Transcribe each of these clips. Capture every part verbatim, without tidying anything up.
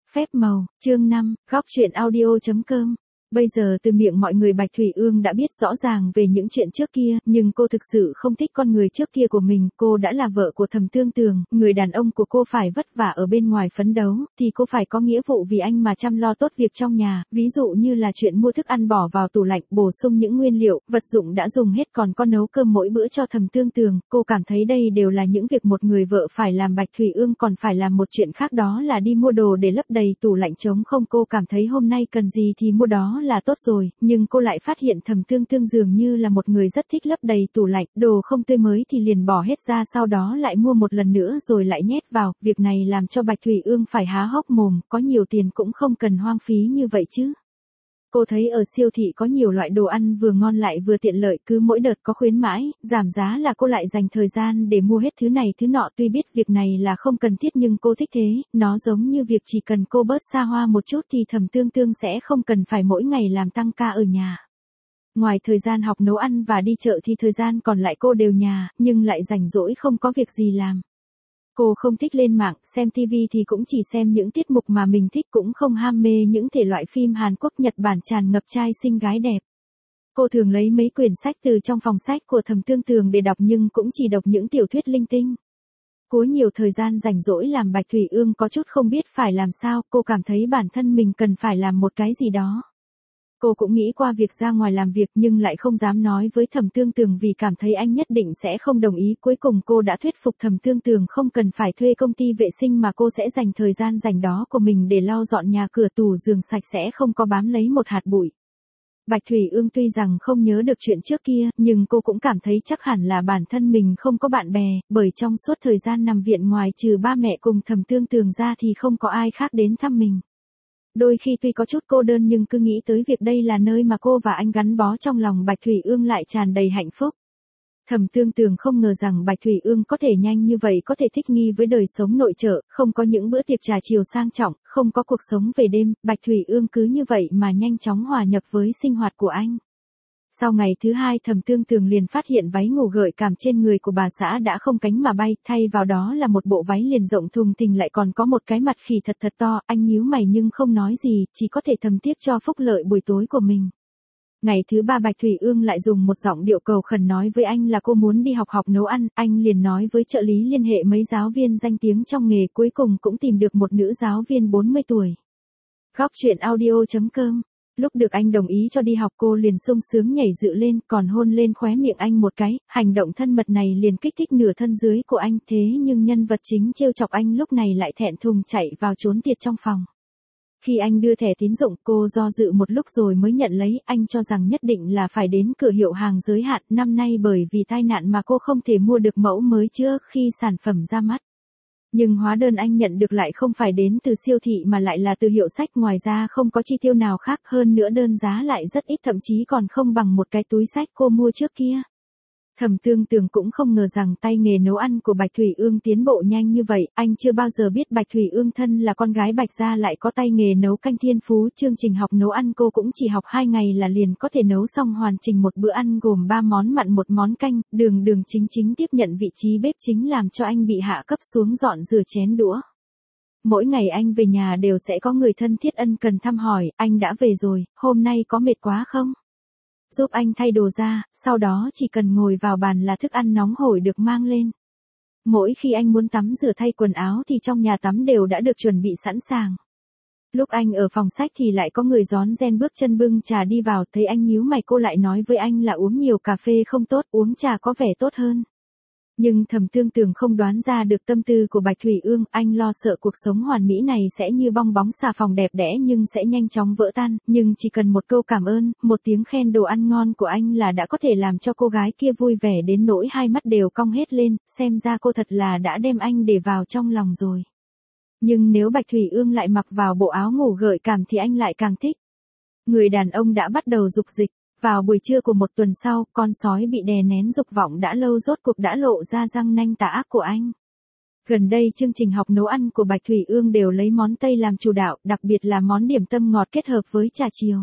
Phép màu, chương năm, góc chuyện audio.com. Bây giờ từ miệng mọi người Bạch Thủy Ương đã biết rõ ràng về những chuyện trước kia, nhưng cô thực sự không thích con người trước kia của mình. Cô đã là vợ của Thẩm Tương Tường, người đàn ông của cô phải vất vả ở bên ngoài phấn đấu, thì cô phải có nghĩa vụ vì anh mà chăm lo tốt việc trong nhà, ví dụ như là chuyện mua thức ăn bỏ vào tủ lạnh, bổ sung những nguyên liệu, vật dụng đã dùng hết, còn có nấu cơm mỗi bữa cho Thẩm Tương Tường. Cô cảm thấy đây đều là những việc một người vợ phải làm. Bạch Thủy Ương còn phải làm một chuyện khác, đó là đi mua đồ để lấp đầy tủ lạnh trống không. Cô cảm thấy hôm nay cần gì thì mua đó là tốt rồi, nhưng cô lại phát hiện Thẩm Tương Tương dường như là một người rất thích lấp đầy tủ lạnh, đồ không tươi mới thì liền bỏ hết ra, sau đó lại mua một lần nữa rồi lại nhét vào. Việc này làm cho Bạch Thủy Ương phải há hốc mồm, có nhiều tiền cũng không cần hoang phí như vậy chứ. Cô thấy ở siêu thị có nhiều loại đồ ăn vừa ngon lại vừa tiện lợi, cứ mỗi đợt có khuyến mãi, giảm giá là cô lại dành thời gian để mua hết thứ này thứ nọ. Tuy biết việc này là không cần thiết nhưng cô thích thế, nó giống như việc chỉ cần cô bớt xa hoa một chút thì Thẩm Tương Tương sẽ không cần phải mỗi ngày làm tăng ca ở nhà. Ngoài thời gian học nấu ăn và đi chợ thì thời gian còn lại cô đều nhà, nhưng lại rảnh rỗi không có việc gì làm. Cô không thích lên mạng, xem ti vi thì cũng chỉ xem những tiết mục mà mình thích, cũng không ham mê những thể loại phim Hàn Quốc, Nhật Bản tràn ngập trai xinh gái đẹp. Cô thường lấy mấy quyển sách từ trong phòng sách của Thẩm Tương Tường để đọc, nhưng cũng chỉ đọc những tiểu thuyết linh tinh. Cuối nhiều thời gian rảnh rỗi làm Bạch Thủy Ương có chút không biết phải làm sao, cô cảm thấy bản thân mình cần phải làm một cái gì đó. Cô cũng nghĩ qua việc ra ngoài làm việc nhưng lại không dám nói với Thẩm Tương Tường vì cảm thấy anh nhất định sẽ không đồng ý. Cuối cùng cô đã thuyết phục Thẩm Tương Tường không cần phải thuê công ty vệ sinh mà cô sẽ dành thời gian rảnh đó của mình để lau dọn nhà cửa, tủ giường sạch sẽ không có bám lấy một hạt bụi. Bạch Thủy Ương tuy rằng không nhớ được chuyện trước kia, nhưng cô cũng cảm thấy chắc hẳn là bản thân mình không có bạn bè, bởi trong suốt thời gian nằm viện ngoài trừ ba mẹ cùng Thẩm Tương Tường ra thì không có ai khác đến thăm mình. Đôi khi tuy có chút cô đơn nhưng cứ nghĩ tới việc đây là nơi mà cô và anh gắn bó, trong lòng Bạch Thủy Ương lại tràn đầy hạnh phúc. Thẩm Tương Tường không ngờ rằng Bạch Thủy Ương có thể nhanh như vậy có thể thích nghi với đời sống nội trợ, không có những bữa tiệc trà chiều sang trọng, không có cuộc sống về đêm. Bạch Thủy Ương cứ như vậy mà nhanh chóng hòa nhập với sinh hoạt của anh. Sau ngày thứ hai, Thẩm Tương Tường liền phát hiện váy ngủ gợi cảm trên người của bà xã đã không cánh mà bay, thay vào đó là một bộ váy liền rộng thùng thình, lại còn có một cái mặt khỉ thật thật to. Anh nhíu mày nhưng không nói gì, chỉ có thể thầm tiếc cho phúc lợi buổi tối của mình. Ngày thứ ba, Bạch Thủy Ương lại dùng một giọng điệu cầu khẩn nói với anh là cô muốn đi học học nấu ăn. Anh liền nói với trợ lý liên hệ mấy giáo viên danh tiếng trong nghề, cuối cùng cũng tìm được một nữ giáo viên bốn mươi tuổi. Góc chuyện audio.com. Lúc được anh đồng ý cho đi học, cô liền sung sướng nhảy dựng lên, còn hôn lên khóe miệng anh một cái. Hành động thân mật này liền kích thích nửa thân dưới của anh, thế nhưng nhân vật chính trêu chọc anh lúc này lại thẹn thùng chạy vào trốn tiệt trong phòng. Khi anh đưa thẻ tín dụng, cô do dự một lúc rồi mới nhận lấy. Anh cho rằng nhất định là phải đến cửa hiệu hàng giới hạn, năm nay bởi vì tai nạn mà cô không thể mua được mẫu mới trước khi sản phẩm ra mắt. Nhưng hóa đơn anh nhận được lại không phải đến từ siêu thị mà lại là từ hiệu sách, ngoài ra không có chi tiêu nào khác, hơn nữa đơn giá lại rất ít, thậm chí còn không bằng một cái túi sách cô mua trước kia. Thẩm Tương Tường cũng không ngờ rằng tay nghề nấu ăn của Bạch Thủy Ương tiến bộ nhanh như vậy, anh chưa bao giờ biết Bạch Thủy Ương thân là con gái Bạch gia lại có tay nghề nấu canh thiên phú. Chương trình học nấu ăn cô cũng chỉ học hai ngày là liền có thể nấu xong hoàn chỉnh một bữa ăn gồm ba món mặn một món canh. Đường Đường chính chính tiếp nhận vị trí bếp chính làm cho anh bị hạ cấp xuống dọn rửa chén đũa. Mỗi ngày anh về nhà đều sẽ có người thân thiết ân cần thăm hỏi, anh đã về rồi, hôm nay có mệt quá không? Giúp anh thay đồ ra, sau đó chỉ cần ngồi vào bàn là thức ăn nóng hổi được mang lên. Mỗi khi anh muốn tắm rửa thay quần áo thì trong nhà tắm đều đã được chuẩn bị sẵn sàng. Lúc anh ở phòng sách thì lại có người rón ren bước chân bưng trà đi vào, thấy anh nhíu mày cô lại nói với anh là uống nhiều cà phê không tốt, uống trà có vẻ tốt hơn. Nhưng Thẩm Tương Tường không đoán ra được tâm tư của Bạch Thủy Ương, anh lo sợ cuộc sống hoàn mỹ này sẽ như bong bóng xà phòng đẹp đẽ nhưng sẽ nhanh chóng vỡ tan, nhưng chỉ cần một câu cảm ơn, một tiếng khen đồ ăn ngon của anh là đã có thể làm cho cô gái kia vui vẻ đến nỗi hai mắt đều cong hết lên, xem ra cô thật là đã đem anh để vào trong lòng rồi. Nhưng nếu Bạch Thủy Ương lại mặc vào bộ áo ngủ gợi cảm thì anh lại càng thích. Người đàn ông đã bắt đầu dục dịch. Vào buổi trưa của một tuần sau, con sói bị đè nén dục vọng đã lâu rốt cuộc đã lộ ra răng nanh tà ác của anh. Gần đây chương trình học nấu ăn của Bạch Thủy Ương đều lấy món Tây làm chủ đạo, đặc biệt là món điểm tâm ngọt kết hợp với trà chiều.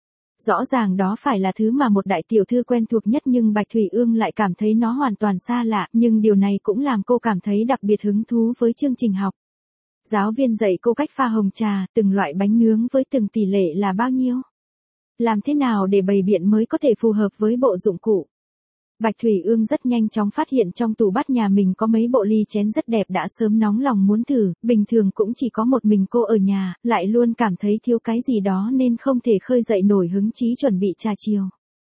Rõ ràng đó phải là thứ mà một đại tiểu thư quen thuộc nhất nhưng Bạch Thủy Ương lại cảm thấy nó hoàn toàn xa lạ, nhưng điều này cũng làm cô cảm thấy đặc biệt hứng thú với chương trình học. Giáo viên dạy cô cách pha hồng trà, từng loại bánh nướng với từng tỷ lệ là bao nhiêu? Làm thế nào để bày biện mới có thể phù hợp với bộ dụng cụ? Bạch Thủy Ương rất nhanh chóng phát hiện trong tủ bát nhà mình có mấy bộ ly chén rất đẹp đã sớm nóng lòng muốn thử, bình thường cũng chỉ có một mình cô ở nhà, lại luôn cảm thấy thiếu cái gì đó nên không thể khơi dậy nổi hứng chí chuẩn bị trà chiều.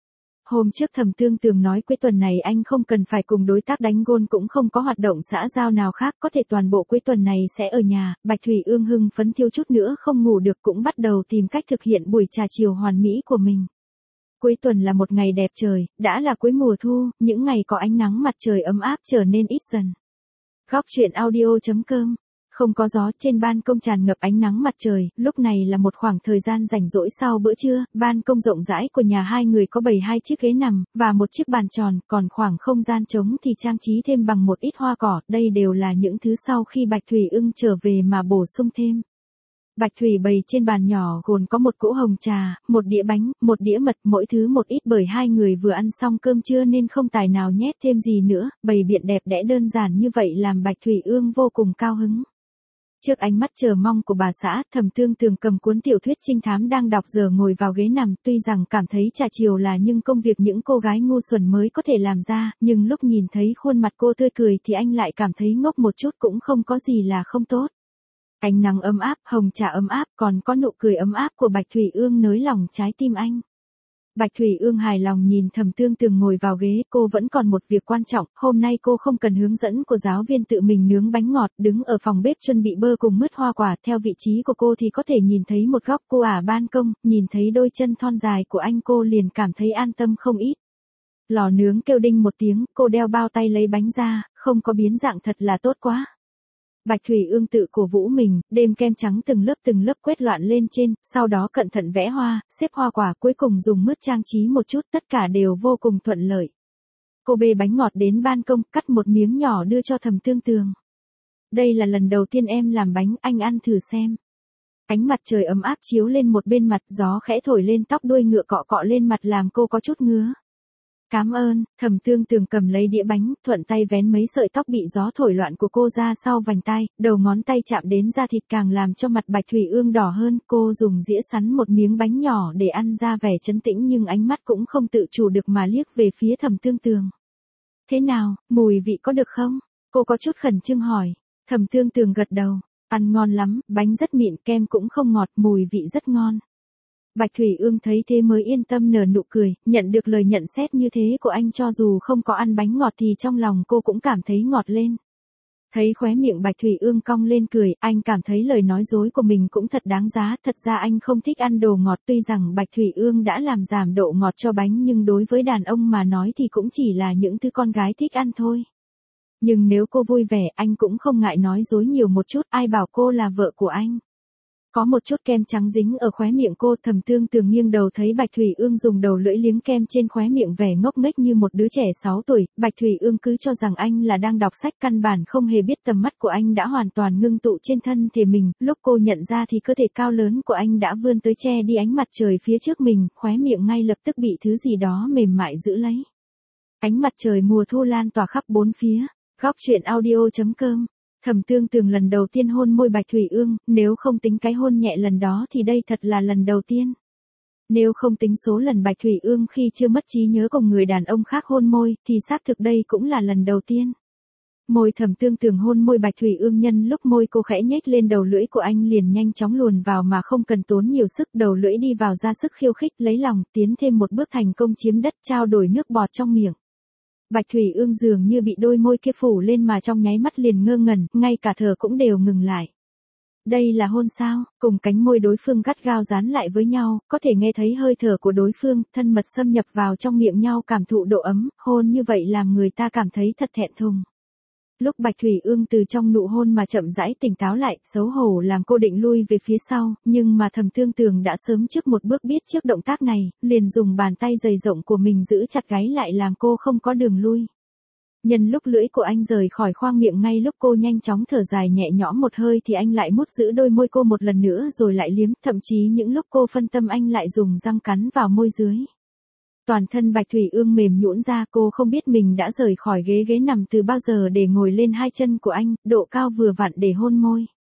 Hôm trước Thẩm Tương Tường nói cuối tuần này anh không cần phải cùng đối tác đánh gôn cũng không có hoạt động xã giao nào khác, có thể toàn bộ cuối tuần này sẽ ở nhà. Bạch Thủy Ương hưng phấn thiếu chút nữa không ngủ được, cũng bắt đầu tìm cách thực hiện buổi trà chiều hoàn mỹ của mình. Cuối tuần là một ngày đẹp trời, đã là cuối mùa thu, những ngày có ánh nắng mặt trời ấm áp trở nên ít dần. Góc truyện audio chấm com. Không có gió, trên ban công tràn ngập ánh nắng mặt trời, lúc này là một khoảng thời gian rảnh rỗi sau bữa trưa, ban công rộng rãi của nhà hai người có bày hai chiếc ghế nằm, và một chiếc bàn tròn, còn khoảng không gian trống thì trang trí thêm bằng một ít hoa cỏ, đây đều là những thứ sau khi Bạch Thủy Ưng trở về mà bổ sung thêm. Bạch Thủy bày trên bàn nhỏ gồm có một cỗ hồng trà, một đĩa bánh, một đĩa mật, mỗi thứ một ít bởi hai người vừa ăn xong cơm trưa nên không tài nào nhét thêm gì nữa, bày biện đẹp đẽ đơn giản như vậy làm Bạch Thủy Ương vô cùng cao hứng. Trước ánh mắt chờ mong của bà xã, Thẩm Tương Tường cầm cuốn tiểu thuyết trinh thám đang đọc giờ ngồi vào ghế nằm, tuy rằng cảm thấy trà chiều là nhưng công việc những cô gái ngu xuẩn mới có thể làm ra, nhưng lúc nhìn thấy khuôn mặt cô tươi cười thì anh lại cảm thấy ngốc một chút, cũng không có gì là không tốt. Ánh nắng ấm áp, hồng trà ấm áp, còn có nụ cười ấm áp của Bạch Thủy Ương nới lòng trái tim anh. Bạch Thủy Ương hài lòng nhìn Thẩm Tương Tường ngồi vào ghế, cô vẫn còn một việc quan trọng, hôm nay cô không cần hướng dẫn của giáo viên, tự mình nướng bánh ngọt, đứng ở phòng bếp chuẩn bị bơ cùng mứt hoa quả, theo vị trí của cô thì có thể nhìn thấy một góc cô ả ban công, nhìn thấy đôi chân thon dài của anh cô liền cảm thấy an tâm không ít. Lò nướng kêu đinh một tiếng, cô đeo bao tay lấy bánh ra, không có biến dạng thật là tốt quá. Bạch Thủy Ương tự cổ vũ mình, đêm kem trắng từng lớp từng lớp quét loạn lên trên, sau đó cẩn thận vẽ hoa, xếp hoa quả, cuối cùng dùng mứt trang trí một chút, tất cả đều vô cùng thuận lợi. Cô bê bánh ngọt đến ban công, cắt một miếng nhỏ đưa cho Thẩm Tương Tường. Đây là lần đầu tiên em làm bánh, anh ăn thử xem. Ánh mặt trời ấm áp chiếu lên một bên mặt, gió khẽ thổi lên tóc đuôi ngựa cọ cọ lên mặt làm cô có chút ngứa. Cảm ơn. Thẩm Tương Tường cầm lấy đĩa bánh, thuận tay vén mấy sợi tóc bị gió thổi loạn của cô ra sau vành tai, đầu ngón tay chạm đến da thịt càng làm cho mặt Bạch Thủy Ương đỏ hơn, cô dùng dĩa sắn một miếng bánh nhỏ để ăn ra vẻ trấn tĩnh nhưng ánh mắt cũng không tự chủ được mà liếc về phía Thẩm Tương Tường. Thế nào, mùi vị có được không? Cô có chút khẩn trương hỏi. Thẩm Tương Tường gật đầu, ăn ngon lắm, bánh rất mịn, kem cũng không ngọt, mùi vị rất ngon. Bạch Thủy Ương thấy thế mới yên tâm nở nụ cười, nhận được lời nhận xét như thế của anh, cho dù không có ăn bánh ngọt thì trong lòng cô cũng cảm thấy ngọt lên. Thấy khóe miệng Bạch Thủy Ương cong lên cười, anh cảm thấy lời nói dối của mình cũng thật đáng giá, thật ra anh không thích ăn đồ ngọt, tuy rằng Bạch Thủy Ương đã làm giảm độ ngọt cho bánh nhưng đối với đàn ông mà nói thì cũng chỉ là những thứ con gái thích ăn thôi. Nhưng nếu cô vui vẻ, anh cũng không ngại nói dối nhiều một chút, ai bảo cô là vợ của anh. Có một chút kem trắng dính ở khóe miệng cô, Thẩm Tương Tường nghiêng đầu thấy Bạch Thủy Ương dùng đầu lưỡi liếm kem trên khóe miệng vẻ ngốc nghếch như một đứa trẻ sáu tuổi, Bạch Thủy Ương cứ cho rằng anh là đang đọc sách, căn bản không hề biết tầm mắt của anh đã hoàn toàn ngưng tụ trên thân thể mình, lúc cô nhận ra thì cơ thể cao lớn của anh đã vươn tới che đi ánh mặt trời phía trước mình, khóe miệng ngay lập tức bị thứ gì đó mềm mại giữ lấy. Ánh mặt trời mùa thu lan tỏa khắp bốn phía. Góc truyện audio chấm com. Thẩm Tương Tường lần đầu tiên hôn môi Bạch Thủy Ương, nếu không tính cái hôn nhẹ lần đó thì đây thật là lần đầu tiên. Nếu không tính số lần Bạch Thủy Ương khi chưa mất trí nhớ cùng người đàn ông khác hôn môi, thì xác thực đây cũng là lần đầu tiên. Môi Thẩm Tương Tường hôn môi Bạch Thủy Ương, nhân lúc môi cô khẽ nhếch lên, đầu lưỡi của anh liền nhanh chóng luồn vào mà không cần tốn nhiều sức, đầu lưỡi đi vào ra sức khiêu khích, lấy lòng, tiến thêm một bước thành công chiếm đất, trao đổi nước bọt trong miệng. Bạch Thủy Ương dường như bị đôi môi kia phủ lên mà trong nháy mắt liền ngơ ngẩn, ngay cả thở cũng đều ngừng lại. Đây là hôn sao? Cùng cánh môi đối phương gắt gao dán lại với nhau, có thể nghe thấy hơi thở của đối phương, thân mật xâm nhập vào trong miệng nhau, cảm thụ độ ấm, hôn như vậy làm người ta cảm thấy thật thẹn thùng. Lúc Bạch Thủy Ương từ trong nụ hôn mà chậm rãi tỉnh táo lại, xấu hổ làm cô định lui về phía sau, nhưng mà Thẩm Tương Tường đã sớm trước một bước biết trước động tác này, liền dùng bàn tay dày rộng của mình giữ chặt gáy lại làm cô không có đường lui. Nhân lúc lưỡi của anh rời khỏi khoang miệng, ngay lúc cô nhanh chóng thở dài nhẹ nhõm một hơi thì anh lại mút giữ đôi môi cô một lần nữa rồi lại liếm, thậm chí những lúc cô phân tâm anh lại dùng răng cắn vào môi dưới. Toàn thân Bạch Thủy Ương mềm nhũn ra, cô không biết mình đã rời khỏi ghế ghế nằm từ bao giờ để ngồi lên hai chân của anh, độ cao vừa vặn để hôn môi.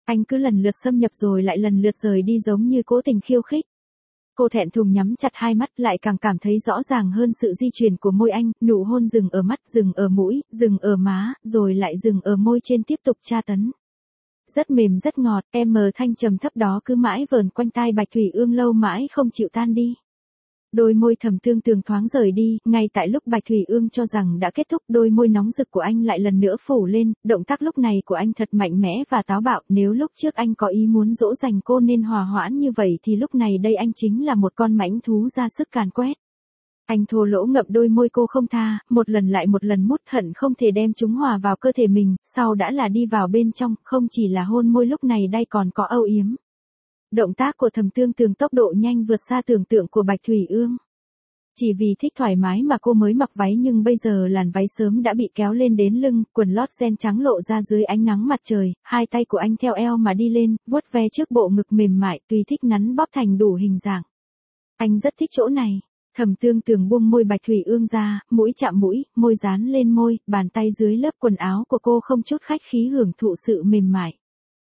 Anh cứ lần lượt xâm nhập rồi lại lần lượt rời đi giống như cố tình khiêu khích. Cô thẹn thùng nhắm chặt hai mắt lại càng cảm thấy rõ ràng hơn sự di chuyển của môi anh, nụ hôn dừng ở mắt, dừng ở mũi, dừng ở má, rồi lại dừng ở môi trên tiếp tục tra tấn. Rất mềm rất ngọt, em mờ thanh trầm thấp đó cứ mãi vờn quanh tai Bạch Thủy Ương lâu mãi không chịu tan đi. Đôi môi Thẩm Thương Tường thoáng rời đi, ngay tại lúc Bạch Thủy Ương cho rằng đã kết thúc, đôi môi nóng rực của anh lại lần nữa phủ lên, động tác lúc này của anh thật mạnh mẽ và táo bạo, nếu lúc trước anh có ý muốn dỗ dành cô nên hòa hoãn như vậy thì lúc này đây anh chính là một con mãnh thú ra sức càn quét. Anh thô lỗ ngậm đôi môi cô không tha, một lần lại một lần mút hận không thể đem chúng hòa vào cơ thể mình, sau đã là đi vào bên trong, không chỉ là hôn môi lúc này đây còn có âu yếm. Động tác của Thẩm Thương Tường tốc độ nhanh vượt xa tưởng tượng của Bạch Thủy Ương. Chỉ vì thích thoải mái mà cô mới mặc váy nhưng bây giờ làn váy sớm đã bị kéo lên đến lưng, quần lót ren trắng lộ ra dưới ánh nắng mặt trời, hai tay của anh theo eo mà đi lên, vuốt ve trước bộ ngực mềm mại, tùy thích nắn bóp thành đủ hình dạng. Anh rất thích chỗ này. Thẩm Thương Tường buông môi Bạch Thủy Ương ra, mũi chạm mũi, môi dán lên môi, bàn tay dưới lớp quần áo của cô không chút khách khí hưởng thụ sự mềm mại.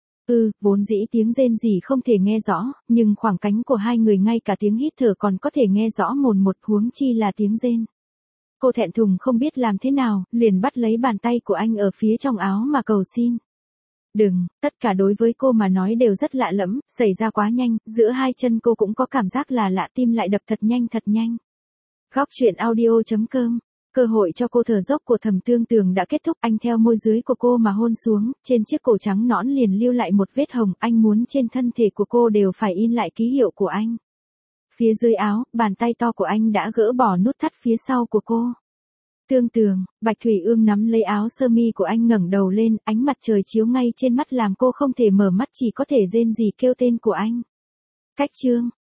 Ừ, vốn dĩ tiếng rên rỉ không thể nghe rõ, nhưng khoảng cánh của hai người ngay cả tiếng hít thở còn có thể nghe rõ mồn một, huống chi là tiếng rên. Cô thẹn thùng không biết làm thế nào, liền bắt lấy bàn tay của anh ở phía trong áo mà cầu xin. Đừng, tất cả đối với cô mà nói đều rất lạ lẫm, xảy ra quá nhanh, giữa hai chân cô cũng có cảm giác là lạ, tim lại đập thật nhanh thật nhanh. Góc truyện audio chấm com. Cơ hội cho cô thở dốc của Thẩm Thương Tường đã kết thúc, anh theo môi dưới của cô mà hôn xuống, trên chiếc cổ trắng nõn liền lưu lại một vết hồng, anh muốn trên thân thể của cô đều phải in lại ký hiệu của anh. Phía dưới áo, bàn tay to của anh đã gỡ bỏ nút thắt phía sau của cô. Thương Tường, Bạch Thủy Ương nắm lấy áo sơ mi của anh ngẩng đầu lên, ánh mặt trời chiếu ngay trên mắt làm cô không thể mở mắt chỉ có thể rên rỉ kêu tên của anh. Cách chương